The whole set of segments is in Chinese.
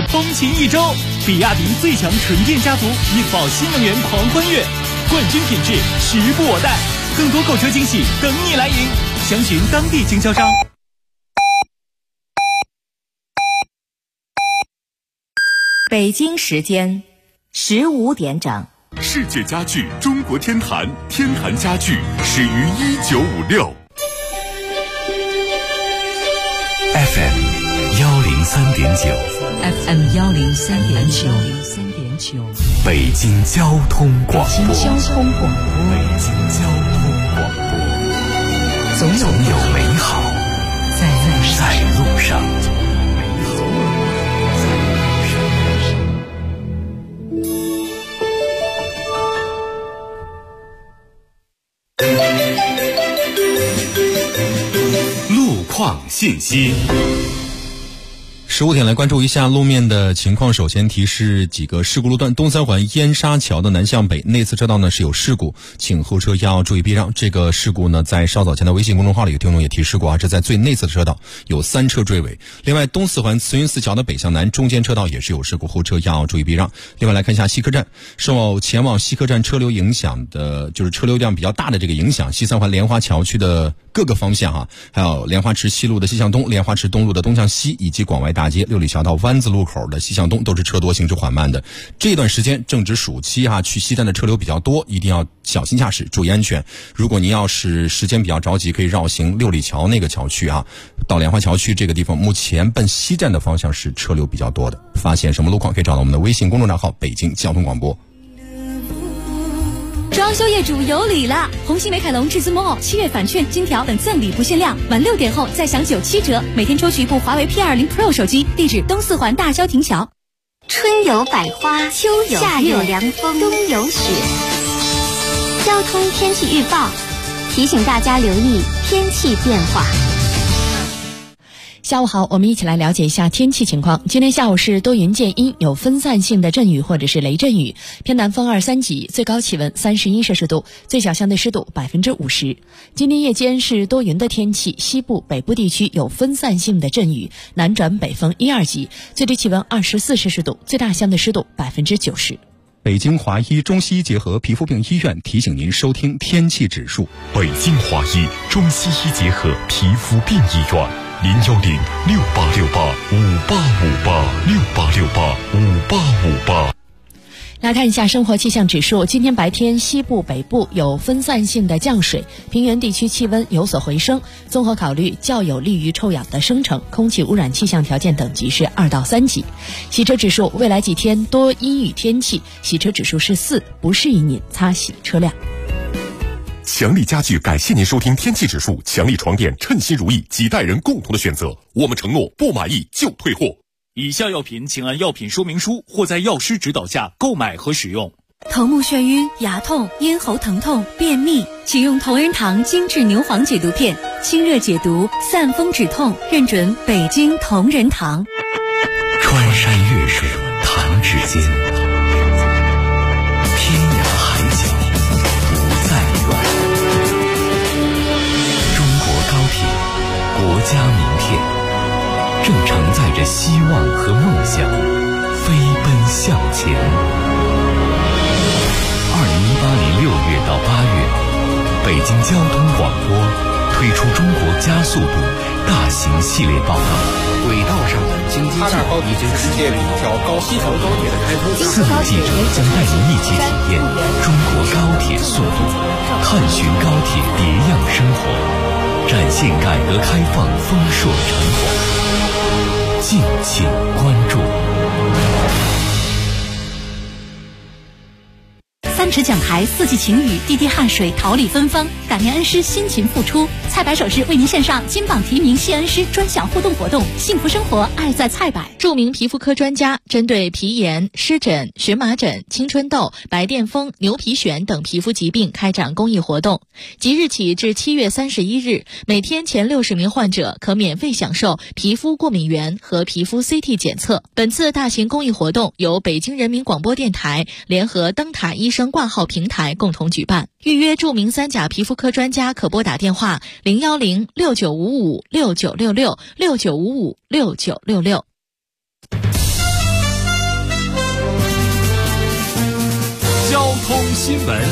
通勤一周。比亚迪最强纯电家族引爆新能源狂欢月，冠军品质时不我待，更多购车惊喜等你来赢，详询当地经销商。 北京时间15点整。 世界家具中国天坛，天坛家具始于1956。FM 103.9 FM 103.9 北京交通广播。 北京交通广播，总有美好在路上。 路况信息。 15点来关注一下路面的情况。首先提示几个事故路段：东三环燕莎桥的南向北内侧车道呢是有事故，请后车要注意避让。这个事故呢在稍早前的微信公众号里有听众也提示过啊，这在最内侧的车道有3车追尾。另外东四环慈云寺桥的北向南中间车道也是有事故，后车要注意避让。另外来看一下西客站，受前往西客站车流影响的，就是车流量比较大的这个影响，西三环莲花桥区的各个方向还有莲花池西路的西向东、莲花池东路的东向西，以及广外大街六里桥到湾子路口的西向东都是车多行驶缓慢的。这段时间正值暑期去西站的车流比较多，一定要小心驾驶，注意安全。如果您要是时间比较着急，可以绕行六里桥那个桥区到莲花桥区这个地方，目前奔西站的方向是车流比较多的。发现什么路况可以找到我们的微信公众账号北京交通广播。 装修业主有礼了！红星美凯龙至尊 Mall7月返券、金条等赠礼不限量，晚6点后再享97折，每天抽取一部华为 P20 Pro 手机。地址东四环大郊亭桥。 春有百花，秋有夏有凉风，冬有雪。交通天气预报提醒大家留意天气变化。 下午好，我们一起来了解一下天气情况。今天下午是多云见阴，有分散性的阵雨或者是雷阵雨，偏南风2、3级，最高气温31摄氏度，最小相对湿度50%。今天夜间是多云的天气，西部、北部地区有分散性的阵雨，南转北风1、2级，最低气温24摄氏度，最大相对湿度90%。 北京华医中西医结合皮肤病医院提醒您收听天气指数。 北京华医中西医结合皮肤病医院，0106868585858，68685858。 来看一下生活气象指数。今天白天西部、北部有分散性的降水，平原地区气温有所回升。综合考虑较有利于臭氧的生成，空气污染气象条件等级是2到3级。洗车指数，未来几天多阴雨天气，洗车指数是4，不适宜您擦洗车辆。 强力家具感谢您收听天气指数，强力床垫称心如意，几代人共同的选择，我们承诺不满意就退货。 以下药品请按药品说明书或在药师指导下购买和使用。 头目眩晕、牙痛、咽喉疼痛、便秘，请用同仁堂精致牛黄解毒片，清热解毒，散风止痛，认准北京同仁堂。 穿山越水弹指间，天涯海角不再远。中国高铁，国家名片，正承载着希望和梦想，飞奔向前。2018年6月到8月，北京交通广播推出中国加速度大型系列报道。 轨道上的经济进步已经世界里一条西条高铁的开通。 4位记者将带您一起体验中国高铁速度，探寻高铁别样生活，展现改革开放丰硕成果。敬请关注。 3尺讲台，4季晴雨，滴滴汗水，桃李芬芳，感念恩师辛勤付出。菜百首饰为您献上金榜题名谢恩师专享互动活动，幸福生活，爱在菜百。 著名皮肤科专家针对皮炎、湿疹、荨麻疹、青春痘、白癜风、牛皮癣等皮肤疾病开展公益活动。即日起至7月31日，每天前60名患者可免费享受皮肤过敏原和皮肤 CT 检测。本次大型公益活动由北京人民广播电台联合灯塔医生挂号平台共同举办。预约著名3甲皮肤科专家可拨打电话0106955696669556966。 新闻。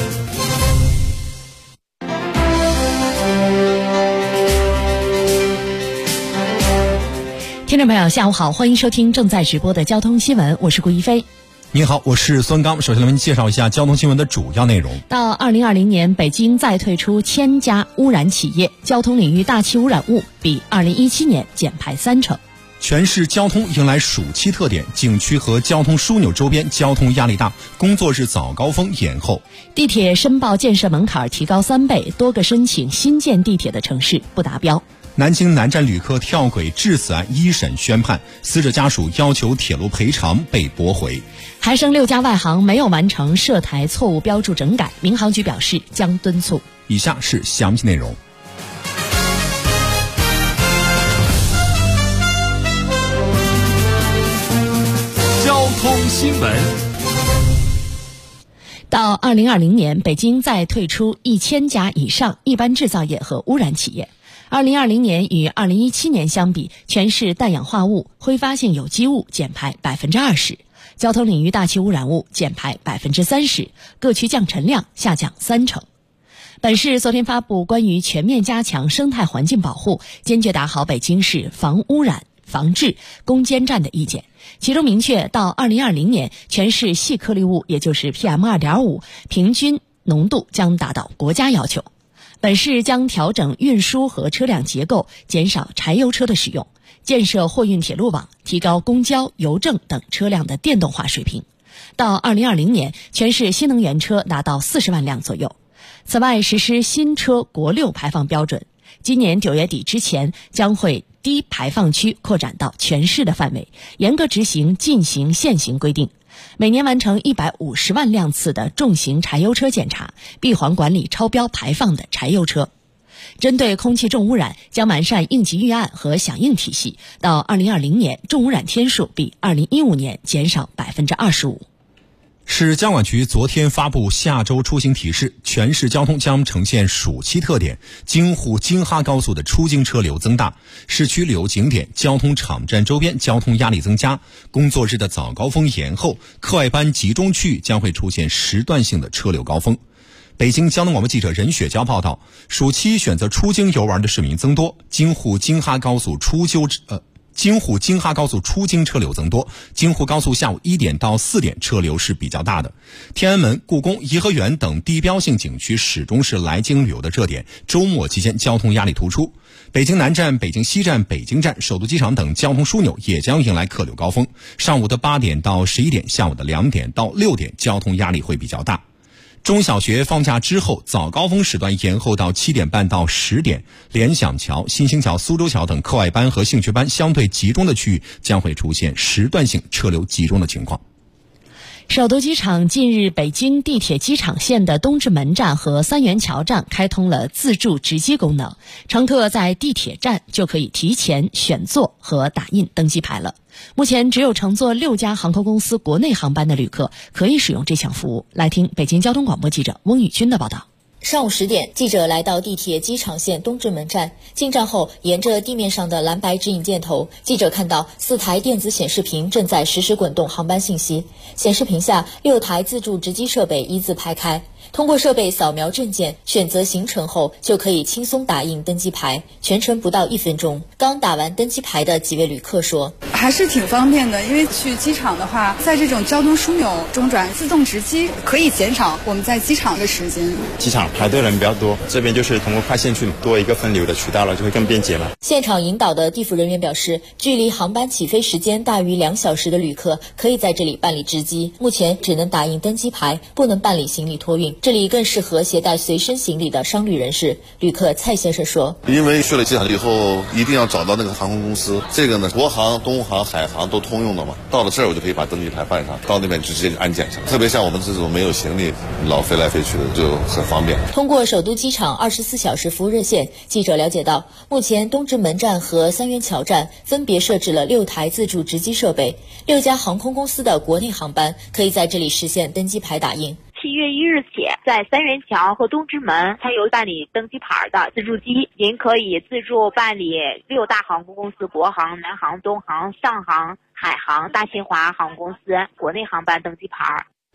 听众朋友下午好，欢迎收听正在直播的交通新闻，我是顾一飞。 您好，我是孙刚。首先来为您介绍一下交通新闻的主要内容。 到2020年，北京再退出1000家污染企业，交通领域大气污染物比2017年减排30%。 全市交通迎来暑期特点，景区和交通枢纽周边交通压力大，工作日早高峰延后。 地铁申报建设门槛提高3倍，多个申请新建地铁的城市不达标。 南京南站旅客跳轨致死案一审宣判，死者家属要求铁路赔偿被驳回。 还剩6家外航没有完成涉台错误标注整改，民航局表示将敦促。 以下是详细内容。 交通新闻。 到2020年，北京再退出1000家以上一般制造业和污染企业。2020年与2017年相比，全市氮氧化物、挥发性有机物减排20%，交通领域大气污染物减排30%，各区降尘量下降30%。本市昨天发布关于全面加强生态环境保护，坚决打好北京市防污染、防治攻坚战的意见，其中明确到2020年，全市细颗粒物也就是 PM2.5 平均浓度将达到国家要求。本市将调整运输和车辆结构，减少柴油车的使用，建设货运铁路网，提高公交、邮政等车辆的电动化水平。到2020年，全市新能源车达到40万辆左右。此外，实施新车国6排放标准，今年9月底之前将会低排放区扩展到全市的范围，严格执行禁行限行规定。每年完成150万辆次的重型柴油车检查，闭环管理超标排放的柴油车。针对空气重污染，将完善应急预案和响应体系，到2020年，重污染天数比2015年减少25%。 市交管局昨天发布下周出行提示，全市交通将呈现暑期特点，京沪京哈高速的出京车流增大，市区旅游景点、交通场站周边交通压力增加，工作日的早高峰延后，课外班集中区域将会出现时段性的车流高峰。北京交通广播记者任雪娇报道，暑期选择出京游玩的市民增多，京沪京哈高速出京车流增多，京沪高速下午1点到4点车流是比较大的。天安门、故宫、颐和园等地标性景区始终是来京旅游的热点，周末期间交通压力突出。北京南站、北京西站、北京站、首都机场等交通枢纽也将迎来客流高峰，上午的8点到11点，下午的2点到6点，交通压力会比较大。中小学放假之后，早高峰时段延后到7点半到10点，联想桥、新兴桥、苏州桥等课外班和兴趣班相对集中的区域将会出现时段性车流集中的情况。 首都机场近日，北京地铁机场线的东直门站和三元桥站开通了自助值机功能，乘客在地铁站就可以提前选座和打印登机牌了。目前只有乘坐6家航空公司国内航班的旅客可以使用这项服务。来听北京交通广播记者翁宇军的报道。 上午10点，记者来到地铁机场线东直门站，进站后沿着地面上的蓝白指引箭头，记者看到4台电子显示屏正在实时滚动航班信息，显示屏下6台自助值机设备一字排开，通过设备扫描证件，选择行程后就可以轻松打印登机牌，全程不到1分钟。刚打完登机牌的几位旅客说， 还是挺方便的，因为去机场的话，在这种交通枢纽中转自动值机，可以减少我们在机场的时间。 机场排队人比较多，这边就是通过快线去多一个分流的渠道了，就会更便捷了。 现场引导的地服人员表示，距离航班起飞时间大于2小时的旅客可以在这里办理值机，目前只能打印登机牌，不能办理行李托运，这里更适合携带随身行李的商旅人士。旅客蔡先生说， 因为去了机场以后一定要找到那个航空公司，这个呢国航、东航、海航都通用的嘛，到了这儿我就可以把登机牌办上，到那边直接安检上，特别像我们这种没有行李老飞来飞去的就很方便。 通过首都机场24小时服务热线，记者了解到，目前东直门站和三元桥站分别设置了6台自助值机设备，6家航空公司的国内航班可以在这里实现登机牌打印。 7月1日起，在三元桥和东直门才有办理登机牌的自助机，您可以自助办理6大航空公司国航、南航、东航、上航、海航、大新华航空公司国内航班登机牌。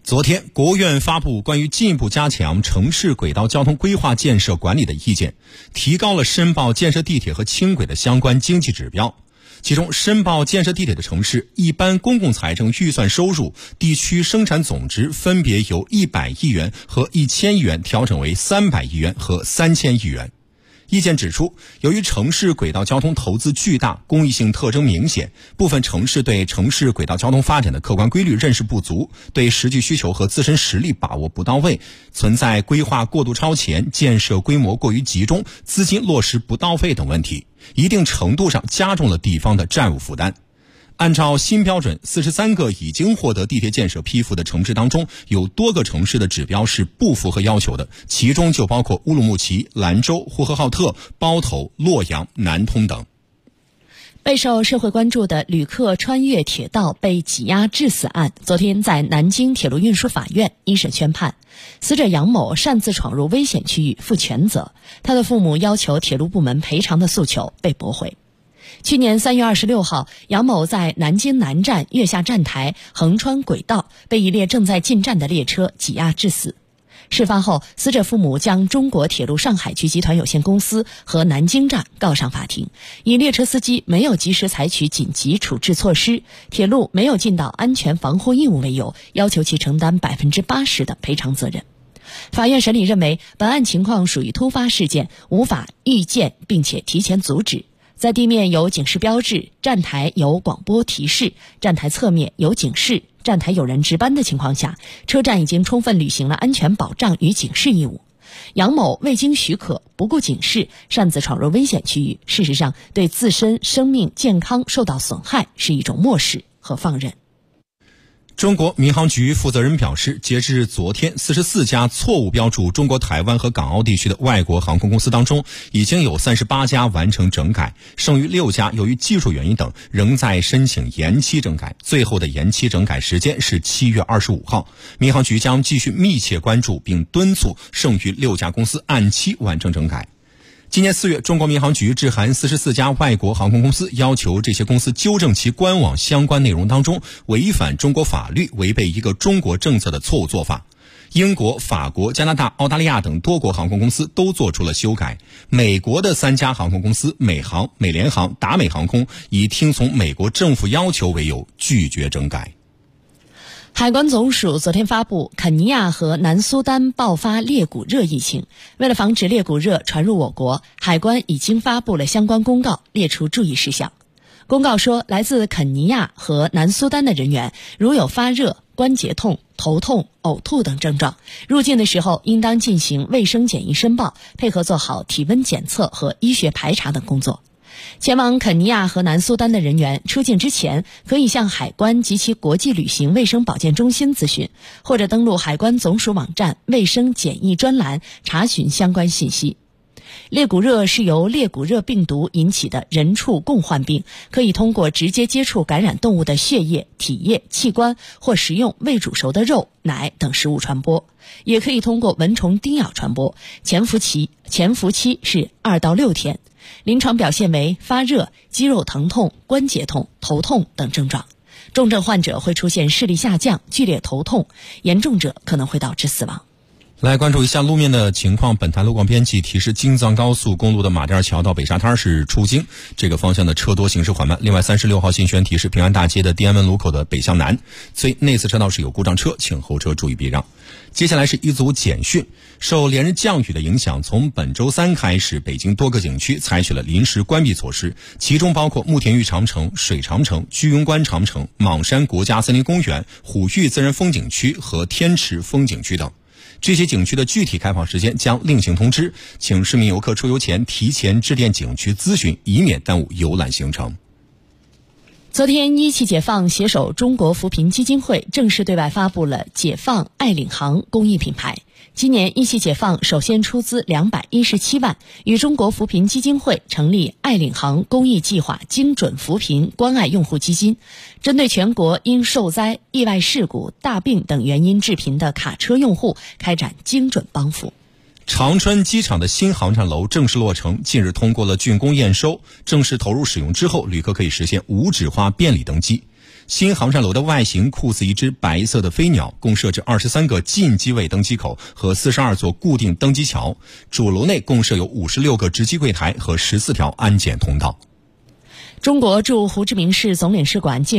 昨天，国务院发布关于进一步加强城市轨道交通规划建设管理的意见，提高了申报建设地铁和轻轨的相关经济指标。其中，申报建设地铁的城市，一般公共财政预算收入、地区生产总值分别由100亿元和1000亿元调整为300亿元和3000亿元。意见指出，由于城市轨道交通投资巨大，公益性特征明显，部分城市对城市轨道交通发展的客观规律认识不足，对实际需求和自身实力把握不到位，存在规划过度超前、建设规模过于集中、资金落实不到位等问题，一定程度上加重了地方的债务负担。按照新标准，43个已经获得地铁建设批复的城市当中，有多个城市的指标是不符合要求的，其中就包括乌鲁木齐、兰州、呼和浩特、包头、洛阳、南通等。 备受社会关注的旅客穿越铁道被挤压致死案，昨天在南京铁路运输法院一审宣判，死者杨某擅自闯入危险区域负全责，他的父母要求铁路部门赔偿的诉求被驳回。去年3月26号，杨某在南京南站跃下站台，横穿轨道，被一列正在进站的列车挤压致死。事发后，死者父母将中国铁路上海局集团有限公司和南京站告上法庭，以列车司机没有及时采取紧急处置措施，铁路没有尽到安全防护义务为由，要求其承担80%的赔偿责任。法院审理认为，本案情况属于突发事件，无法预见并且提前阻止。在地面有警示标志，站台有广播提示，站台侧面有警示，站台有人值班的情况下，车站已经充分履行了安全保障与警示义务。杨某未经许可，不顾警示，擅自闯入危险区域，事实上对自身生命健康受到损害，是一种漠视和放任。 中国民航局负责人表示，截至昨天，44家错误标注中国台湾和港澳地区的外国航空公司当中，已经有38家完成整改，剩余6家由于技术原因等仍在申请延期整改，最后的延期整改时间是7月25号。民航局将继续密切关注并敦促剩余6家公司按期完成整改。今年4月，中国民航局致函44家外国航空公司，要求这些公司纠正其官网相关内容当中违反中国法律、违背一个中国政策的错误做法。英国、法国、加拿大、澳大利亚等多国航空公司都做出了修改。美国的3家航空公司美航、美联航、达美航空以听从美国政府要求为由拒绝整改。 海关总署昨天发布，肯尼亚和南苏丹爆发裂谷热疫情。为了防止裂谷热传入我国，海关已经发布了相关公告，列出注意事项。公告说，来自肯尼亚和南苏丹的人员，如有发热、关节痛、头痛、呕吐等症状，入境的时候应当进行卫生检疫申报，配合做好体温检测和医学排查等工作。前往肯尼亚和南苏丹的人员出境之前，可以向海关及其国际旅行卫生保健中心咨询，或者登录海关总署网站卫生检疫专栏查询相关信息。裂谷热是由裂谷热病毒引起的人畜共患病，可以通过直接接触感染动物的血液、体液、器官，或食用未煮熟的肉、奶等食物传播，也可以通过蚊虫叮咬传播。潜伏期是2到6天。临床表现为发热、肌肉疼痛、关节痛、头痛等症状。重症患者会出现视力下降、剧烈头痛，严重者可能会导致死亡。 来关注一下路面的情况。本台路况编辑提示，京藏高速公路的马甸桥到北沙滩是出京，这个方向的车多，行驶缓慢。另外36号信宣提示，平安大街的地安门路口的北向南内侧车道是有故障车，请后车注意避让。接下来是一组简讯。受连日降雨的影响，从本周3开始，北京多个景区采取了临时关闭措施，其中包括慕田峪长城、水长城、居庸关长城、莽山国家森林公园、虎峪自然风景区和天池风景区等。这些景区的具体开放时间将另行通知，请市民游客出游前提前致电景区咨询，以免耽误游览行程。 昨天，一汽解放携手中国扶贫基金会正式对外发布了解放爱领航公益品牌。今年，一汽解放首先出资217万，与中国扶贫基金会成立爱领航公益计划精准扶贫关爱用户基金，针对全国因受灾、意外事故、大病等原因致贫的卡车用户开展精准帮扶。 长春机场的新航站楼正式落成，近日通过了竣工验收，正式投入使用之后，旅客可以实现无纸化便利登机。 新航站楼的外形酷似一只白色的飞鸟，共设置23个进机位登机口和42座固定登机桥。主楼内共设有56个值机柜台和14条安检通道。 中国驻胡志明市总领事馆近